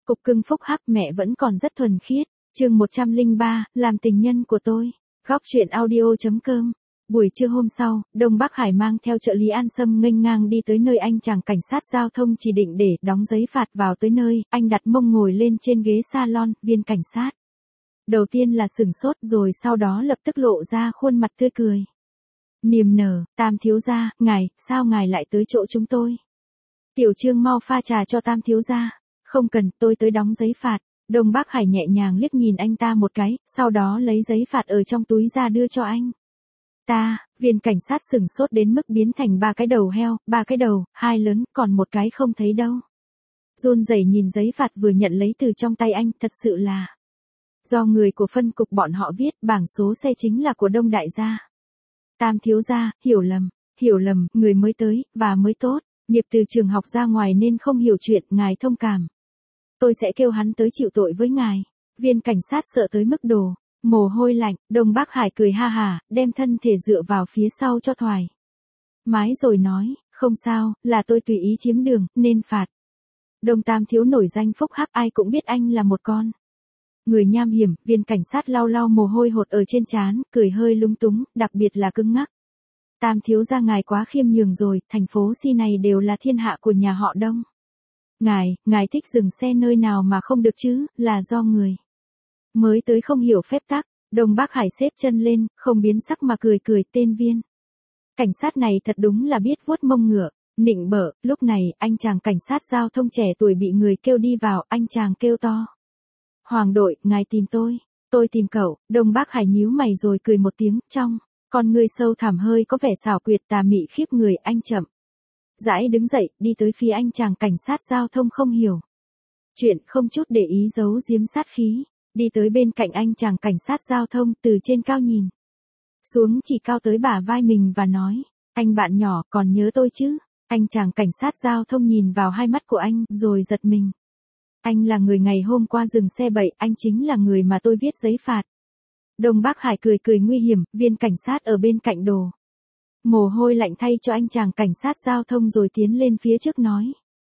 Cục cưng phúc hắc mẹ vẫn còn rất thuần khiết. Chương 103, làm tình nhân của tôi. Góc truyện audio.com. Buổi trưa hôm sau, Đông Bắc Hải mang theo trợ lý An Sâm nghênh ngang đi tới nơi anh chàng cảnh sát giao thông chỉ định để đóng giấy phạt. Vào tới nơi, anh đặt mông ngồi lên trên ghế salon, viên cảnh sát đầu tiên là sửng sốt rồi sau đó lập tức lộ ra khuôn mặt tươi cười. Niềm nở, Tam thiếu gia, sao ngài lại tới chỗ chúng tôi? Tiểu Trương mau pha trà cho Tam thiếu gia. Không cần, tôi tới đóng giấy phạt. Đông Bắc Hải nhẹ nhàng liếc nhìn anh ta một cái, sau đó lấy giấy phạt ở trong túi ra đưa cho anh. Viên cảnh sát sửng sốt đến mức biến thành 3 cái đầu heo, 3 cái đầu, 2 lớn, còn một cái không thấy đâu. Run rẩy nhìn giấy phạt vừa nhận lấy từ trong tay anh, thật sự là do người của phân cục bọn họ viết, bảng số xe chính là của Đông đại gia. Tam thiếu gia, hiểu lầm, người mới tới, và mới tốt, nghiệp từ trường học ra ngoài nên không hiểu chuyện, ngài thông cảm. Tôi sẽ kêu hắn tới chịu tội với ngài. Viên cảnh sát sợ tới mức đổ mồ hôi lạnh. Đông Bắc Hải cười ha hà, đem thân thể dựa vào phía sau cho thoải mái rồi nói, không sao, là tôi tùy ý chiếm đường, nên phạt. Đông Tam thiếu nổi danh phúc hắc, ai cũng biết anh là một con người nham hiểm. Viên cảnh sát lau lau mồ hôi hột ở trên trán, cười hơi lung túng, đặc biệt là cứng ngắc. Tam thiếu gia ngài quá khiêm nhường rồi, thành phố Si này đều là thiên hạ của nhà họ Đông. Ngài thích dừng xe nơi nào mà không được chứ, là do người mới tới không hiểu phép tắc. Đông Bắc Hải xếp chân lên, không biến sắc mà cười tên viên cảnh sát này thật đúng là biết vuốt mông ngựa, nịnh bợ. Lúc này, anh chàng cảnh sát giao thông trẻ tuổi bị người kêu đi vào, anh chàng kêu to. Hoàng đội, ngài tìm tôi tìm cậu. Đông Bắc Hải nhíu mày rồi cười một tiếng, trong con người sâu thẳm hơi có vẻ xảo quyệt tà mị khiếp người. Anh chậm rãi đứng dậy, đi tới phía anh chàng cảnh sát giao thông không hiểu chuyện, không chút để ý giấu giếm sát khí, đi tới bên cạnh anh chàng cảnh sát giao thông, từ trên cao nhìn xuống chỉ cao tới bả vai mình và nói, anh bạn nhỏ, còn nhớ tôi chứ? Anh chàng cảnh sát giao thông nhìn vào hai mắt của anh, rồi giật mình. Anh là người ngày hôm qua dừng xe bậy, anh chính là người mà tôi viết giấy phạt. Đông Bắc Hải cười nguy hiểm, viên cảnh sát ở bên cạnh đổ mồ hôi lạnh thay cho anh chàng cảnh sát giao thông rồi tiến lên phía trước nói.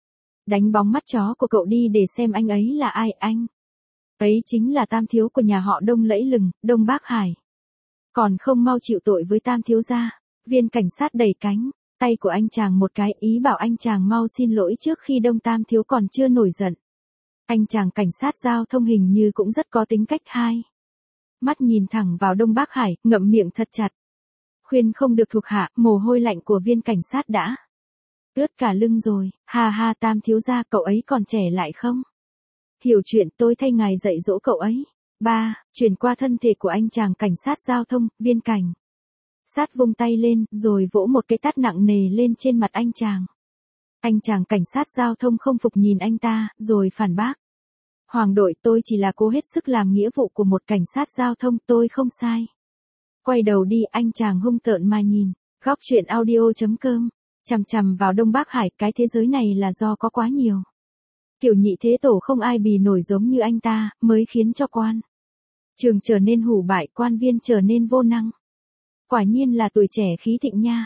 Đánh bóng mắt chó của cậu đi để xem anh ấy là ai. Anh ấy chính là Tam thiếu của nhà họ Đông lẫy lừng. Đông Bắc Hải còn không mau chịu tội với Tam thiếu gia. Viên cảnh sát đẩy cánh tay của anh chàng một cái, ý bảo anh chàng mau xin lỗi trước khi Đông Tam thiếu còn chưa nổi giận. Anh chàng cảnh sát giao thông hình như cũng rất có tính cách, hai mắt nhìn thẳng vào Đông Bắc Hải, ngậm miệng thật chặt. Khuyên không được thuộc hạ, mồ hôi lạnh của viên cảnh sát đã ướt cả lưng rồi. Ha, Tam thiếu gia, cậu ấy còn trẻ lại không hiểu chuyện, tôi thay ngài dạy dỗ cậu ấy. Chuyển qua thân thể của anh chàng cảnh sát giao thông, viên cảnh sát vung tay lên, rồi vỗ một cái tát nặng nề lên trên mặt anh chàng. Anh chàng cảnh sát giao thông không phục nhìn anh ta, rồi phản bác. Hoàng đội, tôi chỉ là cố hết sức làm nghĩa vụ của một cảnh sát giao thông, tôi không sai. Quay đầu đi, anh chàng hung tợn mà nhìn. Góc truyện audio.com. Chằm vào Đông Bắc Hải, cái thế giới này là do có quá nhiều kiểu nhị thế tổ không ai bì nổi giống như anh ta, mới khiến cho quan trường trở nên hủ bại, quan viên trở nên vô năng. Quả nhiên là tuổi trẻ khí thịnh nha.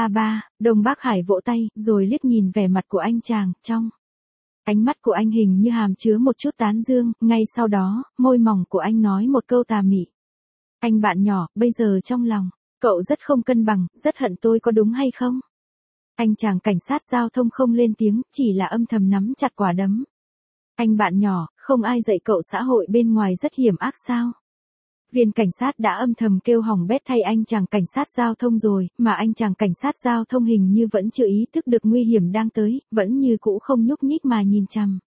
Đông Bắc Hải vỗ tay, rồi liếc nhìn vẻ mặt của anh chàng, trong ánh mắt của anh hình như hàm chứa một chút tán dương. Ngay sau đó, môi mỏng của anh nói một câu tà mị. Anh bạn nhỏ, bây giờ trong lòng cậu rất không cân bằng, rất hận tôi có đúng hay không? Anh chàng cảnh sát giao thông không lên tiếng, chỉ là âm thầm nắm chặt quả đấm. Anh bạn nhỏ, không ai dạy cậu xã hội bên ngoài rất hiểm ác sao? Viên cảnh sát đã âm thầm kêu hỏng bét thay anh chàng cảnh sát giao thông rồi, mà anh chàng cảnh sát giao thông hình như vẫn chưa ý thức được nguy hiểm đang tới, vẫn như cũ không nhúc nhích mà nhìn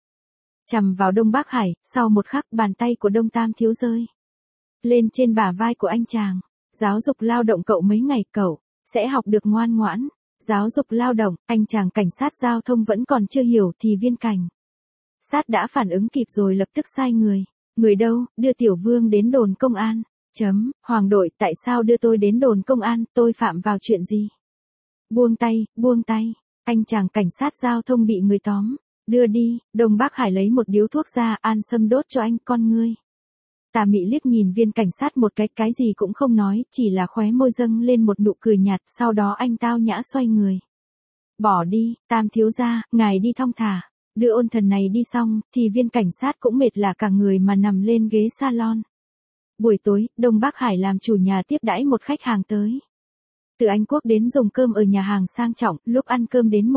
chằm vào Đông Bắc Hải. Sau một khắc, bàn tay của Đông Tam thiếu rơi lên trên bả vai của anh chàng. Giáo dục lao động cậu mấy ngày, cậu sẽ học được ngoan ngoãn. Giáo dục lao động, anh chàng cảnh sát giao thông vẫn còn chưa hiểu thì viên cảnh sát đã phản ứng kịp rồi lập tức sai người. Người đâu, đưa Tiểu Vương đến đồn công an. Hoàng đội, tại sao đưa tôi đến đồn công an, tôi phạm vào chuyện gì? Buông tay, anh chàng cảnh sát giao thông bị người tóm đưa đi. Đông Bắc Hải lấy một điếu thuốc ra, An Sâm đốt cho anh. Con ngươi tà mị liếc nhìn viên cảnh sát một cái gì cũng không nói, chỉ là khóe môi dâng lên một nụ cười nhạt, sau đó anh tao nhã xoay người bỏ đi. Tam thiếu gia, ngài đi thong thả. đưa ôn thần này đi xong, thì viên cảnh sát cũng mệt lả cả người mà nằm lên ghế salon. Buổi tối, Đông Bắc Hải làm chủ nhà tiếp đãi một khách hàng tới. Từ Anh Quốc đến dùng cơm ở nhà hàng sang trọng, lúc ăn cơm đến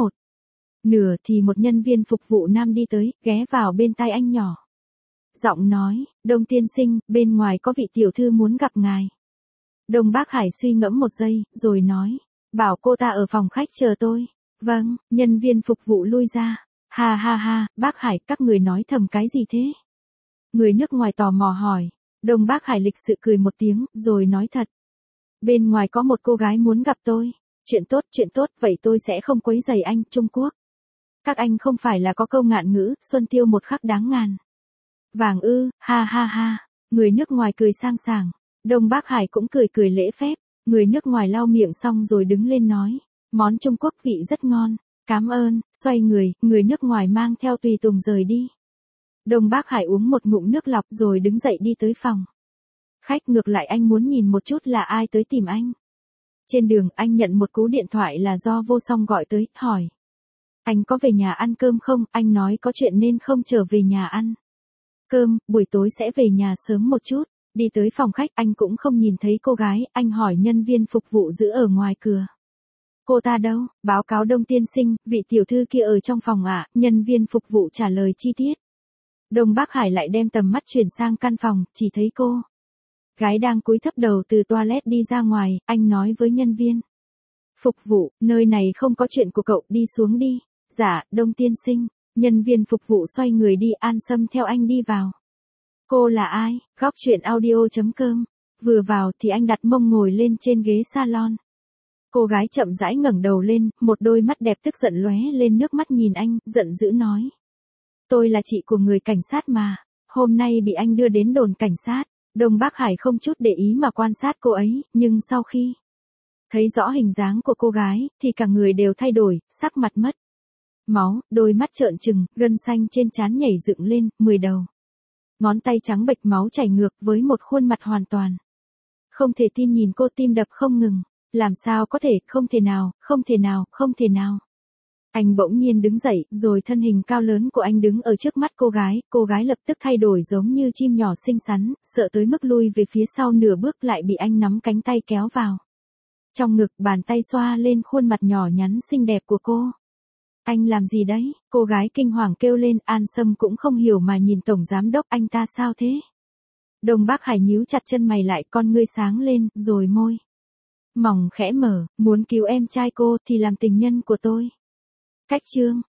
1:30 thì một nhân viên phục vụ nam đi tới, ghé vào bên tai anh nhỏ. Giọng nói, Đông tiên sinh, bên ngoài có vị tiểu thư muốn gặp ngài. Đông Bắc Hải suy ngẫm một giây, rồi nói, bảo cô ta ở phòng khách chờ tôi. Vâng, nhân viên phục vụ lui ra. Ha ha ha, bác Hải, các người nói thầm cái gì thế? Người nước ngoài tò mò hỏi. Đông Bắc Hải lịch sự cười một tiếng, rồi nói thật. Bên ngoài có một cô gái muốn gặp tôi. Chuyện tốt, vậy tôi sẽ không quấy rầy anh, Trung Quốc. Các anh không phải là có câu ngạn ngữ, xuân tiêu một khắc đáng ngàn vàng ư, ha ha ha. Người nước ngoài cười sang sảng. Đông Bắc Hải cũng cười lễ phép. Người nước ngoài lau miệng xong rồi đứng lên nói. Món Trung Quốc vị rất ngon. Cảm ơn, xoay người nước ngoài mang theo tùy tùng rời đi. Đông Bắc Hải uống một ngụm nước lọc rồi đứng dậy đi tới phòng khách. Ngược lại anh muốn nhìn một chút là ai tới tìm anh. Trên đường anh nhận một cú điện thoại là do Vô Song gọi tới, hỏi. Anh có về nhà ăn cơm không? Anh nói có chuyện nên không trở về nhà ăn cơm, buổi tối sẽ về nhà sớm một chút. Đi tới phòng khách anh cũng không nhìn thấy cô gái, anh hỏi nhân viên phục vụ giữ ở ngoài cửa. Cô ta đâu? Báo cáo Đông tiên sinh, vị tiểu thư kia ở trong phòng ạ, nhân viên phục vụ trả lời chi tiết. Đông Bắc Hải lại đem tầm mắt chuyển sang căn phòng, chỉ thấy cô gái đang cúi thấp đầu từ toilet đi ra ngoài, anh nói với nhân viên phục vụ, nơi này không có chuyện của cậu, đi xuống đi. Dạ, Đông tiên sinh. Nhân viên phục vụ xoay người đi, An Sâm theo anh đi vào. Cô là ai? Góc truyện audio.com. Vừa vào thì anh đặt mông ngồi lên trên ghế salon. Cô gái chậm rãi ngẩng đầu lên, một đôi mắt đẹp tức giận lóe lên nước mắt nhìn anh, giận dữ nói. Tôi là chị của người cảnh sát mà, hôm nay bị anh đưa đến đồn cảnh sát. Đông Bắc Hải không chút để ý mà quan sát cô ấy, nhưng sau khi thấy rõ hình dáng của cô gái, thì cả người đều thay đổi, sắc mặt mất máu, đôi mắt trợn trừng, gân xanh trên trán nhảy dựng lên, 10 đầu ngón tay trắng bệch máu chảy ngược với một khuôn mặt hoàn toàn không thể tin nhìn cô, tim đập không ngừng. Làm sao có thể, không thể nào. Anh bỗng nhiên đứng dậy, rồi thân hình cao lớn của anh đứng ở trước mắt cô gái lập tức thay đổi giống như chim nhỏ xinh xắn, sợ tới mức lui về phía sau nửa bước lại bị anh nắm cánh tay kéo vào trong ngực, bàn tay xoa lên khuôn mặt nhỏ nhắn xinh đẹp của cô. Anh làm gì đấy? Cô gái kinh hoàng kêu lên, An Sâm cũng không hiểu mà nhìn tổng giám đốc, anh ta sao thế? Đông Bắc Hải nhíu chặt chân mày lại, con ngươi sáng lên, rồi môi mỏng khẽ mở, muốn cứu em trai cô thì làm tình nhân của tôi. Cách chương